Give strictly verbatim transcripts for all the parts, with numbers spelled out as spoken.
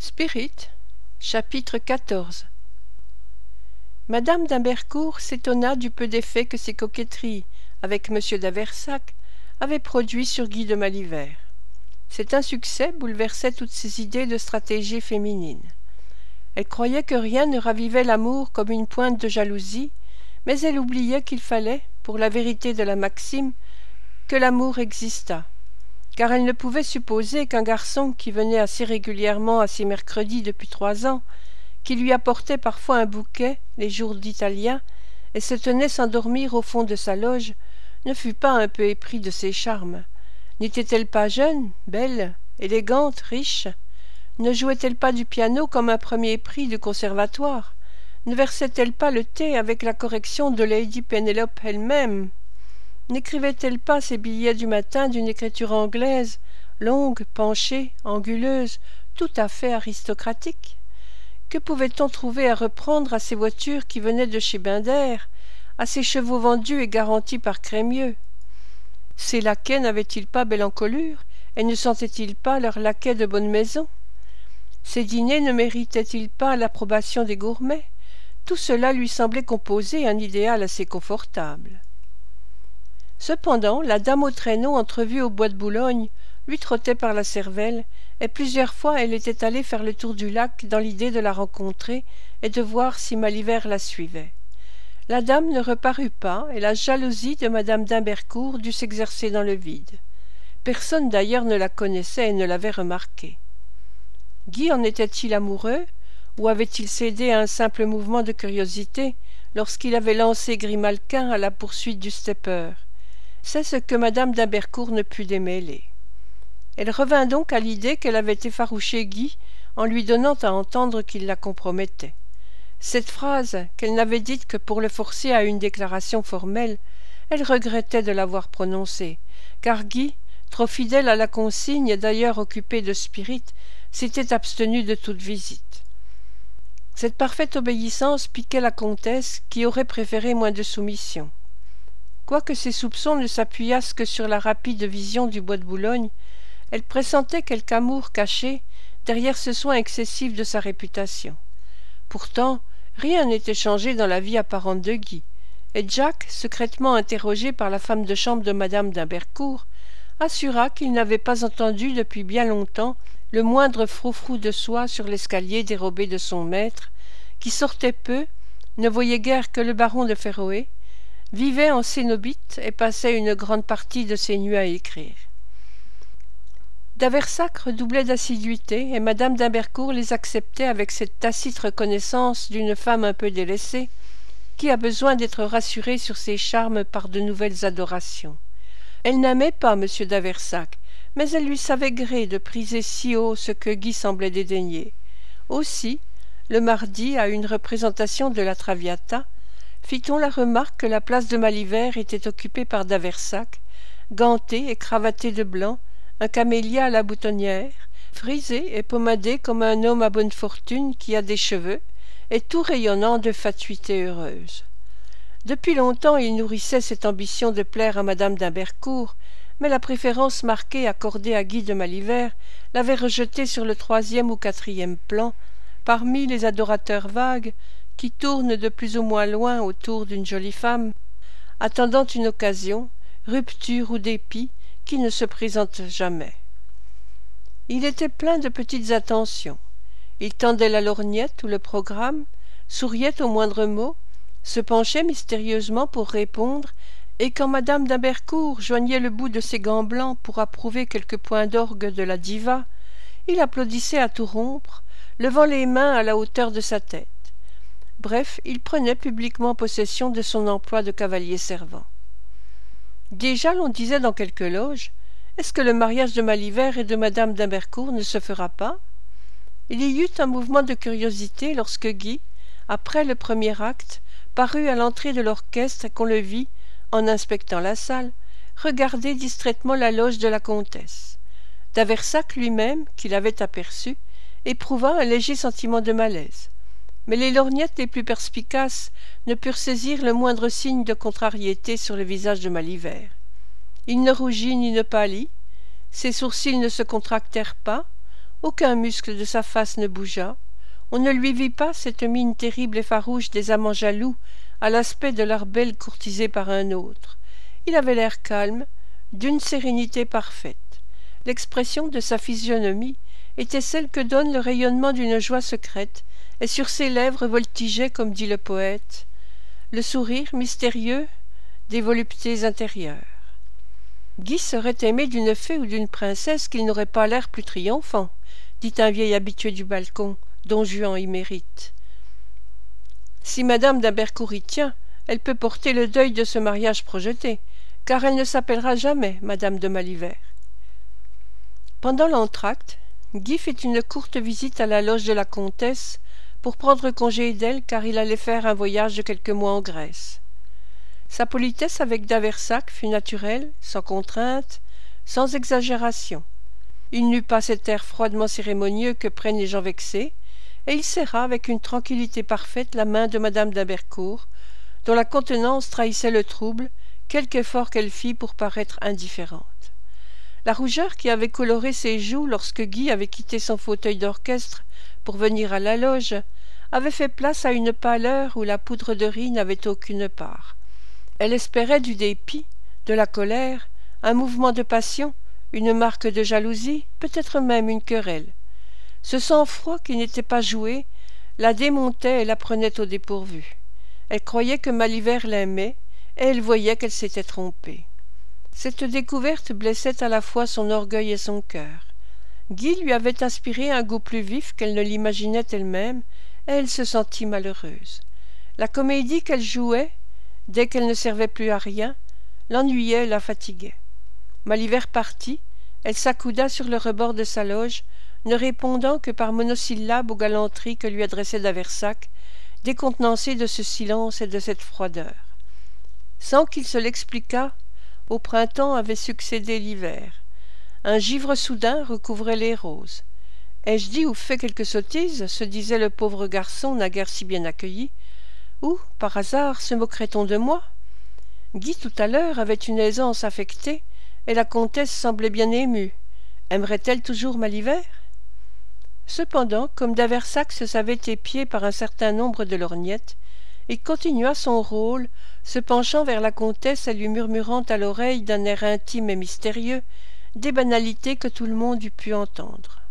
Spirit, chapitre quatorze. Madame d'Hymbercourt s'étonna du peu d'effet que ses coquetteries avec monsieur d'Aversac avaient produit sur Guy de Maliver. Cet insuccès bouleversait toutes ses idées de stratégie féminine. Elle croyait que rien ne ravivait l'amour comme une pointe de jalousie, mais elle oubliait qu'il fallait, pour la vérité de la maxime, que l'amour existât, car elle ne pouvait supposer qu'un garçon qui venait assez régulièrement à ses mercredis depuis trois ans, qui lui apportait parfois un bouquet les jours d'Italien et se tenait sans dormir au fond de sa loge, ne fût pas un peu épris de ses charmes. N'était-elle pas jeune, belle, élégante, riche? Ne jouait-elle pas du piano comme un premier prix du conservatoire? Ne versait-elle pas le thé avec la correction de Lady Pénélope elle-même? N'écrivait-elle pas ses billets du matin d'une écriture anglaise, longue, penchée, anguleuse, tout à fait aristocratique? Que pouvait-on trouver à reprendre à ces voitures qui venaient de chez Binder, à ces chevaux vendus et garantis par Crémieux? Ces laquais n'avaient-ils pas belle encolure, et ne sentaient-ils pas leurs laquais de bonne maison? Ces dîners ne méritaient-ils pas l'approbation des gourmets? Tout cela lui semblait composer un idéal assez confortable. Cependant, la dame au traîneau entrevue au bois de Boulogne lui trottait par la cervelle, et plusieurs fois elle était allée faire le tour du lac dans l'idée de la rencontrer et de voir si Maliver la suivait. La dame ne reparut pas, et la jalousie de madame d'Hymbercourt dut s'exercer dans le vide. Personne d'ailleurs ne la connaissait et ne l'avait remarquée. Guy en était-il amoureux, ou avait-il cédé à un simple mouvement de curiosité lorsqu'il avait lancé Grimalquin à la poursuite du stepper? C'est ce que madame d'Hymbercourt ne put démêler. Elle revint donc à l'idée qu'elle avait effarouché Guy en lui donnant à entendre qu'il la compromettait. Cette phrase, qu'elle n'avait dite que pour le forcer à une déclaration formelle, elle regrettait de l'avoir prononcée, car Guy, trop fidèle à la consigne et d'ailleurs occupé de Spirit, s'était abstenu de toute visite. Cette parfaite obéissance piquait la comtesse, qui aurait préféré moins de soumission. Quoique ses soupçons ne s'appuyassent que sur la rapide vision du bois de Boulogne, elle pressentait quelque amour caché derrière ce soin excessif de sa réputation. Pourtant, rien n'était changé dans la vie apparente de Guy, et Jack, secrètement interrogé par la femme de chambre de madame d'Hymbercourt, assura qu'il n'avait pas entendu depuis bien longtemps le moindre froufrou de soie sur l'escalier dérobé de son maître, qui sortait peu, ne voyait guère que le baron de Féroé, vivait en cénobite et passait une grande partie de ses nuits à écrire. D'Aversac redoublait d'assiduité, et madame d'Hymbercourt les acceptait avec cette tacite reconnaissance d'une femme un peu délaissée, qui a besoin d'être rassurée sur ses charmes par de nouvelles adorations. Elle n'aimait pas monsieur d'Aversac, mais elle lui savait gré de priser si haut ce que Guy semblait dédaigner. Aussi, le mardi, à une représentation de la Traviata, fit-on la remarque que la place de Maliver était occupée par d'Aversac, ganté et cravaté de blanc, un camélia à la boutonnière, frisé et pommadé comme un homme à bonne fortune qui a des cheveux, et tout rayonnant de fatuité heureuse. Depuis longtemps il nourrissait cette ambition de plaire à madame d'Hymbercourt, mais la préférence marquée accordée à Guy de Maliver l'avait rejeté sur le troisième ou quatrième plan, parmi les adorateurs vagues qui tournent de plus ou moins loin autour d'une jolie femme, attendant une occasion, rupture ou dépit, qui ne se présente jamais. Il était plein de petites attentions. Il tendait la lorgnette ou le programme, souriait au moindre mot, se penchait mystérieusement pour répondre, et quand madame d'Hymbercourt joignait le bout de ses gants blancs pour approuver quelques points d'orgue de la diva, il applaudissait à tout rompre, levant les mains à la hauteur de sa tête. Bref, il prenait publiquement possession de son emploi de cavalier servant. Déjà l'on disait dans quelques loges, est-ce que le mariage de Maliver et de madame d'Hymbercourt ne se fera pas? Il y eut un mouvement de curiosité lorsque Guy, après le premier acte, parut à l'entrée de l'orchestre et qu'on le vit, en inspectant la salle, regarder distraitement la loge de la comtesse. D'Aversac lui-même, qui l'avait aperçu, éprouva un léger sentiment de malaise. Mais les lorgnettes les plus perspicaces ne purent saisir le moindre signe de contrariété sur le visage de Maliver. Il ne rougit ni ne pâlit, ses sourcils ne se contractèrent pas, Aucun muscle de sa face ne bougea. On ne lui vit pas cette mine terrible et farouche des amants jaloux à l'aspect de leur belle courtisée par un autre. Il avait l'air calme, d'une sérénité parfaite. L'expression de sa physionomie était celle que donne le rayonnement d'une joie secrète, et sur ses lèvres voltigeait, comme dit le poète, le sourire mystérieux des voluptés intérieures. Guy serait aimé d'une fée ou d'une princesse qu'il n'aurait pas l'air plus triomphant, dit un vieil habitué du balcon, Don Juan y mérite. Si madame d'Hymbercourt y tient, elle peut porter le deuil de ce mariage projeté, car elle ne s'appellera jamais madame de Malivert. Pendant l'entr'acte, Guy fit une courte visite à la loge de la comtesse pour prendre congé d'elle, car il allait faire un voyage de quelques mois en Grèce. Sa politesse avec d'Aversac fut naturelle, sans contrainte, sans exagération. Il n'eut pas cet air froidement cérémonieux que prennent les gens vexés, et il serra avec une tranquillité parfaite la main de madame d'Hymbercourt, dont la contenance trahissait le trouble, quelque effort qu'elle fit pour paraître indifférente. La rougeur qui avait coloré ses joues lorsque Guy avait quitté son fauteuil d'orchestre pour venir à la loge avait fait place à une pâleur où la poudre de riz n'avait aucune part. Elle espérait du dépit, de la colère, un mouvement de passion, une marque de jalousie, peut-être même une querelle. Ce sang-froid qui n'était pas joué la démontait et la prenait au dépourvu. Elle croyait que Malivert l'aimait, et elle voyait qu'elle s'était trompée. Cette découverte blessait à la fois son orgueil et son cœur. Guy lui avait inspiré un goût plus vif qu'elle ne l'imaginait elle-même, et elle se sentit malheureuse. La comédie qu'elle jouait, dès qu'elle ne servait plus à rien, l'ennuyait et la fatiguait. Malivert partit, elle s'accouda sur le rebord de sa loge, ne répondant que par monosyllabes aux galanteries que lui adressait d'Aversac, décontenancé de ce silence et de cette froideur. Sans qu'il se l'expliquât, au printemps avait succédé l'hiver. Un givre soudain recouvrait les roses. « Ai-je dit ou fait quelque sottise ?» se disait le pauvre garçon naguère si bien accueilli. « Ou, par hasard, se moquerait-on de moi ?» Guy, tout à l'heure, avait une aisance affectée, et la comtesse semblait bien émue. Aimerait-elle toujours Malivert ? Cependant, comme d'Aversac se savait épié par un certain nombre de lorgnettes, il continua son rôle, se penchant vers la comtesse et lui murmurant à l'oreille d'un air intime et mystérieux des banalités que tout le monde eût pu entendre.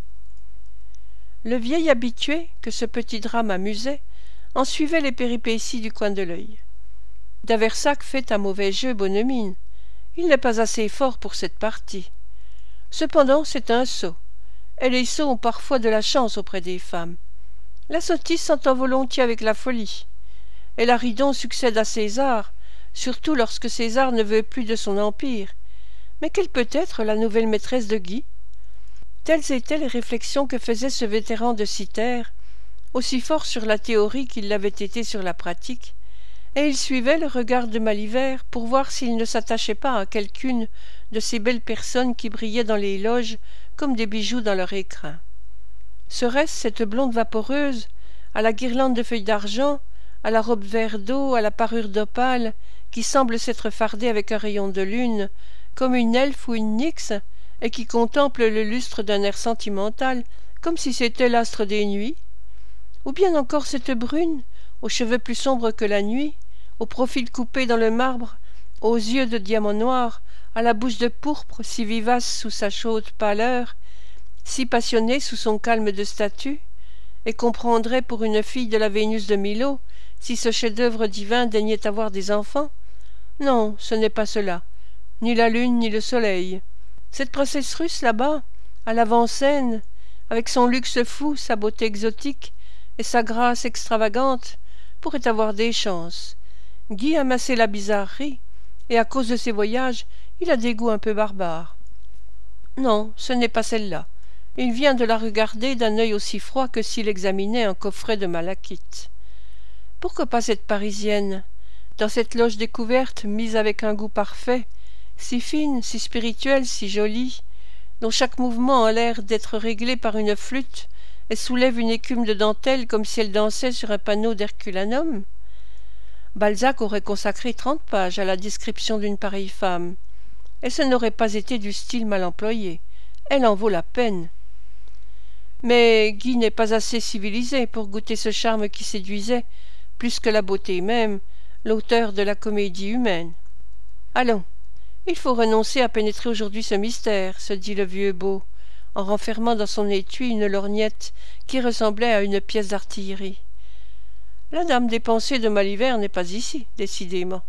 Le vieil habitué, que ce petit drame amusait, en suivait les péripéties du coin de l'œil. D'Aversac fait un mauvais jeu, bonne mine. Il n'est pas assez fort pour cette partie. Cependant, c'est un sot, et les sots ont parfois de la chance auprès des femmes. La sottise s'entend volontiers avec la folie, et Laridon succède à César, surtout lorsque César ne veut plus de son empire. Mais quelle peut être la nouvelle maîtresse de Guy ? Telles étaient les réflexions que faisait ce vétéran de Cythère, aussi fort sur la théorie qu'il l'avait été sur la pratique, et il suivait le regard de Malivert pour voir s'il ne s'attachait pas à quelqu'une de ces belles personnes qui brillaient dans les loges comme des bijoux dans leur écrin. Serait-ce cette blonde vaporeuse, à la guirlande de feuilles d'argent, à la robe vert d'eau, à la parure d'opale, qui semble s'être fardée avec un rayon de lune, comme une elfe ou une nyx, et qui contemple le lustre d'un air sentimental, comme si c'était l'astre des nuits? Ou bien encore cette brune, aux cheveux plus sombres que la nuit, au profil coupé dans le marbre, aux yeux de diamant noir, à la bouche de pourpre, si vivace sous sa chaude pâleur, si passionnée sous son calme de statue, et qu'on prendrait pour une fille de la Vénus de Milo, si ce chef-d'œuvre divin daignait avoir des enfants? Non, ce n'est pas cela, ni la lune ni le soleil. Cette princesse russe là-bas, à l'avant-scène, avec son luxe fou, sa beauté exotique et sa grâce extravagante, pourrait avoir des chances. Guy amassait la bizarrerie, et à cause de ses voyages, il a des goûts un peu barbares. Non, ce n'est pas celle-là. Il vient de la regarder d'un œil aussi froid que s'il examinait un coffret de malachite. Pourquoi pas cette Parisienne, dans cette loge découverte, mise avec un goût parfait, si fine, si spirituelle, si jolie, dont chaque mouvement a l'air d'être réglé par une flûte et soulève une écume de dentelle comme si elle dansait sur un panneau d'Herculanum? Balzac aurait consacré trente pages à la description d'une pareille femme, et ce n'aurait pas été du style mal employé. Elle en vaut la peine. Mais Guy n'est pas assez civilisé pour goûter ce charme qui séduisait, plus que la beauté même, l'auteur de la comédie humaine. Allons, il faut renoncer à pénétrer aujourd'hui ce mystère, se dit le vieux beau, en renfermant dans son étui une lorgnette qui ressemblait à une pièce d'artillerie. La dame des pensées de Malivert n'est pas ici, décidément.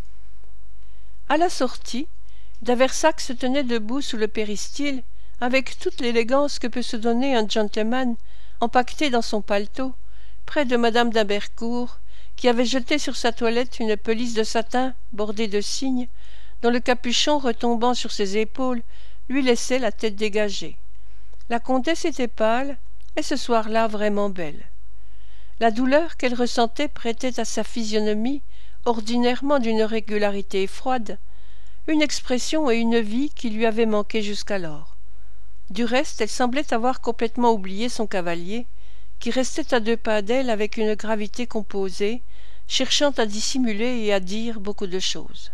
À la sortie, D'aversac se tenait debout sous le péristyle, avec toute l'élégance que peut se donner un gentleman, empaqueté dans son paletot, près de madame d'Hymbercourt, qui avait jeté sur sa toilette une pelisse de satin bordée de cygnes, dont le capuchon retombant sur ses épaules lui laissait la tête dégagée. La comtesse était pâle, et ce soir-là vraiment belle. La douleur qu'elle ressentait prêtait à sa physionomie, ordinairement d'une régularité froide, une expression et une vie qui lui avaient manqué jusqu'alors. Du reste, elle semblait avoir complètement oublié son cavalier, qui restait à deux pas d'elle avec une gravité composée, cherchant à dissimuler et à dire beaucoup de choses.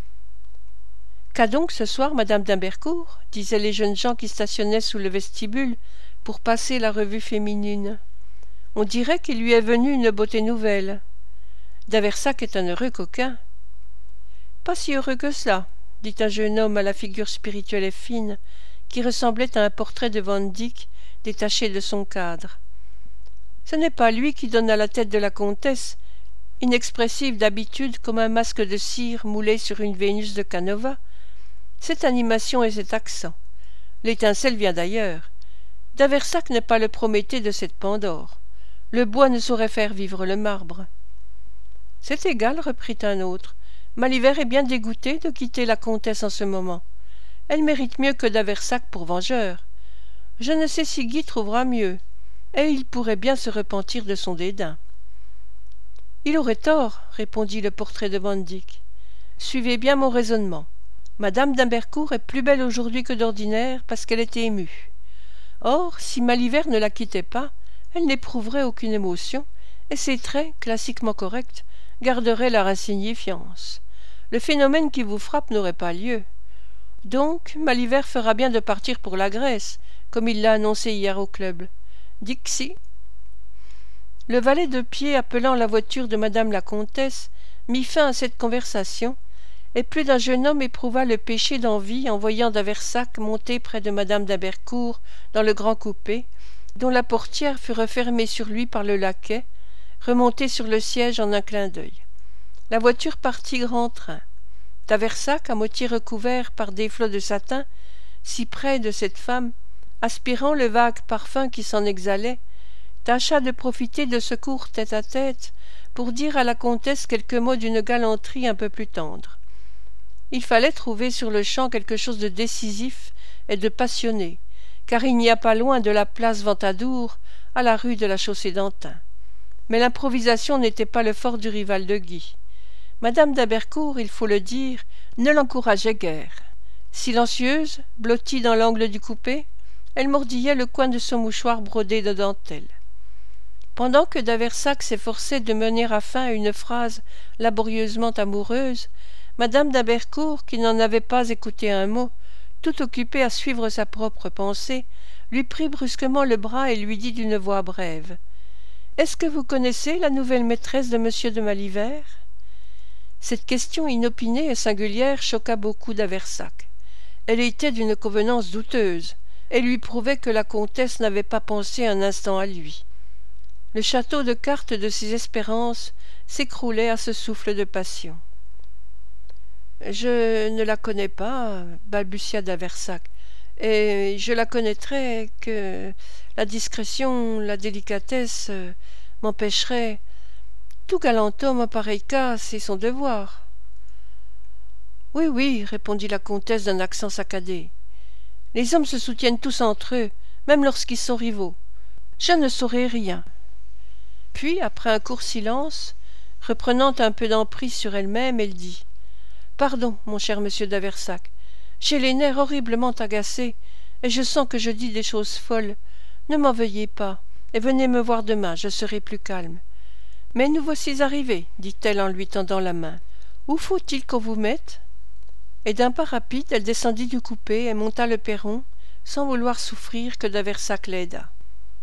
« Qu'a donc ce soir madame d'Hymbercourt » disaient les jeunes gens qui stationnaient sous le vestibule pour passer la revue féminine. « On dirait qu'il lui est venu une beauté nouvelle. D'aversac est un heureux coquin. »« Pas si heureux que cela, » dit un jeune homme à la figure spirituelle et fine, qui ressemblait à un portrait de Van Dyck détaché de son cadre. Ce n'est pas lui qui donne à la tête de la comtesse, inexpressive d'habitude comme un masque de cire moulé sur une Vénus de Canova, cette animation et cet accent. L'étincelle vient d'ailleurs. D'aversac n'est pas le Prométhée de cette Pandore. Le bois ne saurait faire vivre le marbre. « C'est égal, reprit un autre. Malivert est bien dégoûté de quitter la comtesse en ce moment. Elle mérite mieux que d'Aversac pour vengeur. Je ne sais si Guy trouvera mieux, et il pourrait bien se repentir de son dédain. »« Il aurait tort, répondit le portrait de Van Dyck. Suivez bien mon raisonnement. Madame d'Hymbercourt est plus belle aujourd'hui que d'ordinaire parce qu'elle était émue. Or, si Malivert ne la quittait pas, elle n'éprouverait aucune émotion, et ses traits, classiquement corrects, garderaient leur insignifiance. Le phénomène qui vous frappe n'aurait pas lieu. Donc, Malivert fera bien de partir pour la Grèce, comme il l'a annoncé hier au club. Dixi. Le valet de pied appelant la voiture de madame la comtesse mit fin à cette conversation, et plus d'un jeune homme éprouva le péché d'envie en voyant d'Aversac monter près de madame d'Hymbercourt dans le grand coupé, dont la portière fut refermée sur lui par le laquais, remonté sur le siège en un clin d'œil. La voiture partit grand train. D'aversac, à moitié recouvert par des flots de satin, si près de cette femme, aspirant le vague parfum qui s'en exhalait, tâcha de profiter de ce court tête-à-tête pour dire à la comtesse quelques mots d'une galanterie un peu plus tendre. Il fallait trouver sur le champ quelque chose de décisif et de passionné, car il n'y a pas loin de la place Ventadour à la rue de la Chaussée-d'Antin. Mais l'improvisation n'était pas le fort du rival de Guy. Madame d'Hymbercourt, il faut le dire, ne l'encourageait guère. Silencieuse, blottie dans l'angle du coupé, elle mordillait le coin de son mouchoir brodé de dentelle. Pendant que d'Aversac s'efforçait de mener à fin une phrase laborieusement amoureuse, madame d'Hymbercourt, qui n'en avait pas écouté un mot, tout occupée à suivre sa propre pensée, lui prit brusquement le bras et lui dit d'une voix brève. « Est-ce que vous connaissez la nouvelle maîtresse de monsieur de Malivert ?» Cette question inopinée et singulière choqua beaucoup d'Aversac. Elle était d'une convenance douteuse, et lui prouvait que la comtesse n'avait pas pensé un instant à lui. Le château de cartes de ses espérances s'écroulait à ce souffle de passion. « Je ne la connais pas, » balbutia d'Aversac, « et je la connaîtrais que la discrétion, la délicatesse euh, m'empêcheraient. Tout galant homme en pareil cas, c'est son devoir. »« Oui, oui, » répondit la comtesse d'un accent saccadé. « Les hommes se soutiennent tous entre eux, même lorsqu'ils sont rivaux. Je ne saurais rien. » Puis, après un court silence, reprenant un peu d'emprise sur elle-même, elle dit. Pardon, mon cher monsieur d'Aversac, j'ai les nerfs horriblement agacés, et je sens que je dis des choses folles. Ne m'en veuillez pas, et venez me voir demain, je serai plus calme. Mais nous voici arrivés, dit-elle en lui tendant la main. Où faut-il qu'on vous mette ? Et d'un pas rapide, elle descendit du coupé et monta le perron, sans vouloir souffrir que d'Aversac l'aidât.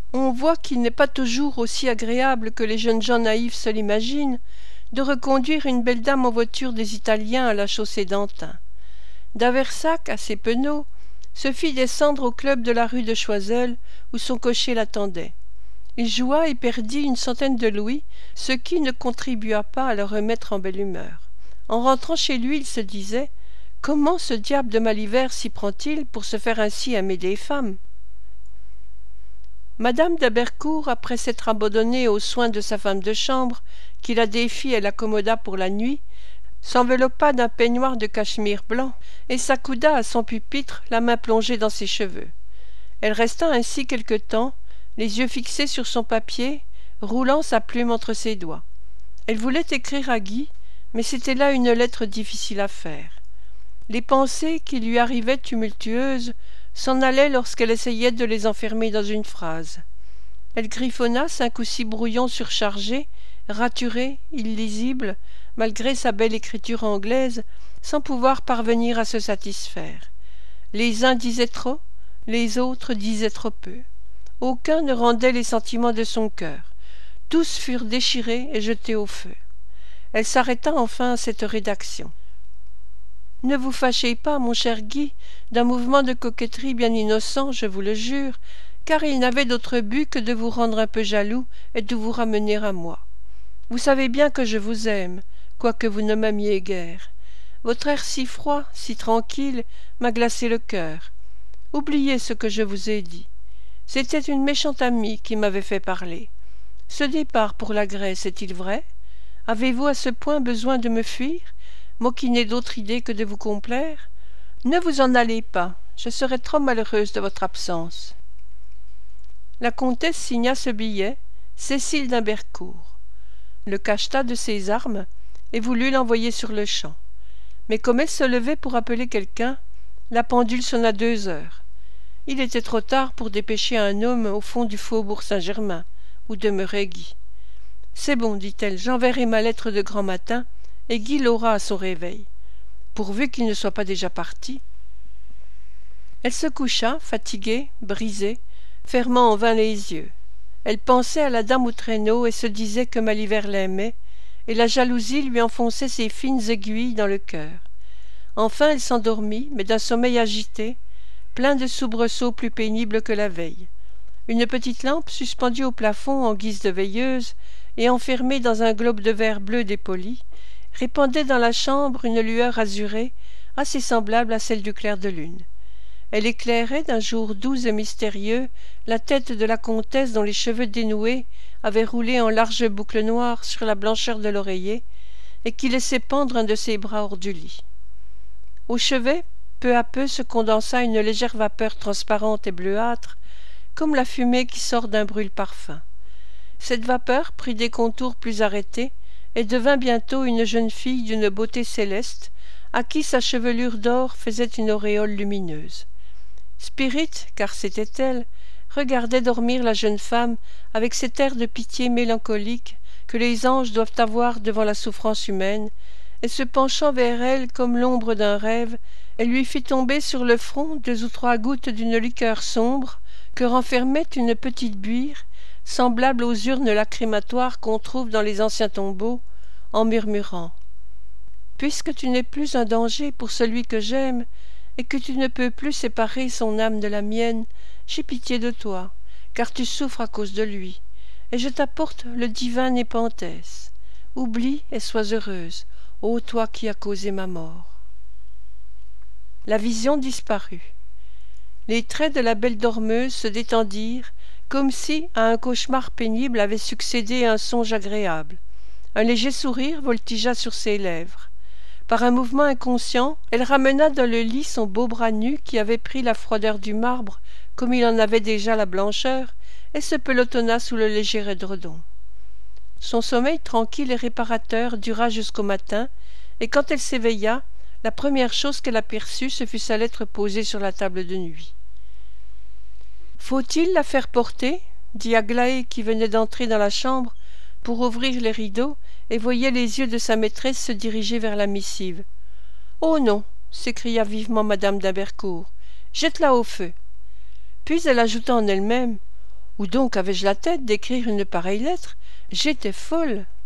On voit qu'il n'est pas toujours aussi agréable que les jeunes gens naïfs se l'imaginent de reconduire une belle dame en voiture des Italiens à la chaussée d'Antin. D'Aversac, assez penaud, se fit descendre au club de la rue de Choiseul, où son cocher l'attendait. Il joua et perdit une centaine de louis, ce qui ne contribua pas à le remettre en belle humeur. En rentrant chez lui, il se disait « Comment ce diable de Malivert s'y prend-il pour se faire ainsi aimer des femmes ?» Madame d'Abercourt, après s'être abandonnée aux soins de sa femme de chambre, qui la défit et l'accommoda pour la nuit, s'enveloppa d'un peignoir de cachemire blanc et s'accouda à son pupitre, la main plongée dans ses cheveux. Elle resta ainsi quelque temps, les yeux fixés sur son papier, roulant sa plume entre ses doigts. Elle voulait écrire à Guy, mais c'était là une lettre difficile à faire. Les pensées qui lui arrivaient tumultueuses s'en allaient lorsqu'elle essayait de les enfermer dans une phrase. Elle griffonna cinq ou six brouillons surchargés, raturés, illisibles, malgré sa belle écriture anglaise, sans pouvoir parvenir à se satisfaire. Les uns disaient trop, les autres disaient trop peu. Aucun ne rendait les sentiments de son cœur. Tous furent déchirés et jetés au feu. Elle s'arrêta enfin à cette rédaction. « Ne vous fâchez pas, mon cher Guy, d'un mouvement de coquetterie bien innocent, je vous le jure, car il n'avait d'autre but que de vous rendre un peu jaloux et de vous ramener à moi. Vous savez bien que je vous aime, quoique vous ne m'aimiez guère. Votre air si froid, si tranquille, m'a glacé le cœur. Oubliez ce que je vous ai dit. C'était une méchante amie qui m'avait fait parler. Ce départ pour la Grèce est-il vrai? Avez-vous à ce point besoin de me fuir, moi qui n'ai d'autre idée que de vous complaire? Ne vous en allez pas, je serais trop malheureuse de votre absence. » La comtesse signa ce billet, Cécile d'Imbercourt, le cacheta de ses armes et voulut l'envoyer sur-le-champ. Mais comme elle se levait pour appeler quelqu'un, la pendule sonna deux heures. Il était trop tard pour dépêcher un homme au fond du faubourg Saint-Germain, où demeurait Guy. « C'est bon, dit-elle, j'enverrai ma lettre de grand matin, et Guy l'aura à son réveil, pourvu qu'il ne soit pas déjà parti. » Elle se coucha, fatiguée, brisée, fermant en vain les yeux. Elle pensait à la dame au traîneau et se disait que Malivert l'aimait, et la jalousie lui enfonçait ses fines aiguilles dans le cœur. Enfin elle s'endormit, mais d'un sommeil agité, plein de soubresauts plus pénibles que la veille. Une petite lampe suspendue au plafond en guise de veilleuse et enfermée dans un globe de verre bleu dépoli, répandait dans la chambre une lueur azurée assez semblable à celle du clair de lune. Elle éclairait d'un jour doux et mystérieux la tête de la comtesse dont les cheveux dénoués avaient roulé en larges boucles noires sur la blancheur de l'oreiller et qui laissait pendre un de ses bras hors du lit. Au chevet, peu à peu se condensa une légère vapeur transparente et bleuâtre, comme la fumée qui sort d'un brûle-parfum. Cette vapeur prit des contours plus arrêtés et devint bientôt une jeune fille d'une beauté céleste, à qui sa chevelure d'or faisait une auréole lumineuse. Spirite, car c'était elle, regardait dormir la jeune femme avec cet air de pitié mélancolique que les anges doivent avoir devant la souffrance humaine, et se penchant vers elle comme l'ombre d'un rêve, elle lui fit tomber sur le front deux ou trois gouttes d'une liqueur sombre que renfermait une petite buire, semblable aux urnes lacrymatoires qu'on trouve dans les anciens tombeaux, en murmurant « Puisque tu n'es plus un danger pour celui que j'aime, et que tu ne peux plus séparer son âme de la mienne, j'ai pitié de toi, car tu souffres à cause de lui, et je t'apporte le divin Népenthes. Oublie et sois heureuse, ô toi qui as causé ma mort. » La vision disparut. Les traits de la belle dormeuse se détendirent, comme si à un cauchemar pénible avait succédé un songe agréable. Un léger sourire voltigea sur ses lèvres. Par un mouvement inconscient, elle ramena dans le lit son beau bras nu qui avait pris la froideur du marbre comme il en avait déjà la blancheur, et se pelotonna sous le léger édredon. Son sommeil tranquille et réparateur dura jusqu'au matin, et quand elle s'éveilla, la première chose qu'elle aperçut, ce fut sa lettre posée sur la table de nuit. « Faut-il la faire porter » dit Aglaé qui venait d'entrer dans la chambre pour ouvrir les rideaux et voyait les yeux de sa maîtresse se diriger vers la missive. « Oh non !» s'écria vivement madame d'Imbercourt. « Jette-la au feu. » Puis elle ajouta en elle-même. « Où donc avais-je la tête d'écrire une pareille lettre? J'étais folle.